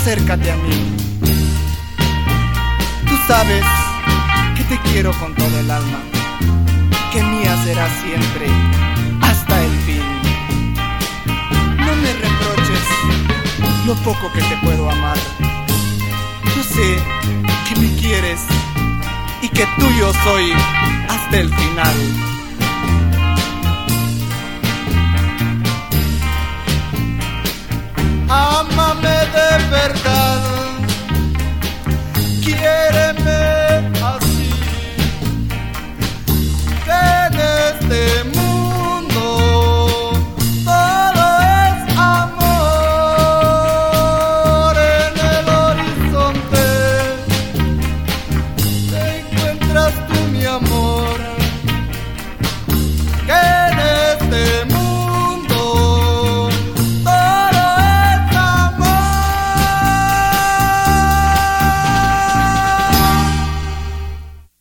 acércate a mí. Tú sabes que te quiero con todo el alma, que mía será siempre hasta el fin. No me reproches lo poco que te puedo amar. Yo sé que me quieres y que tuyo soy hasta el final. Ámame de verdad, quiéreme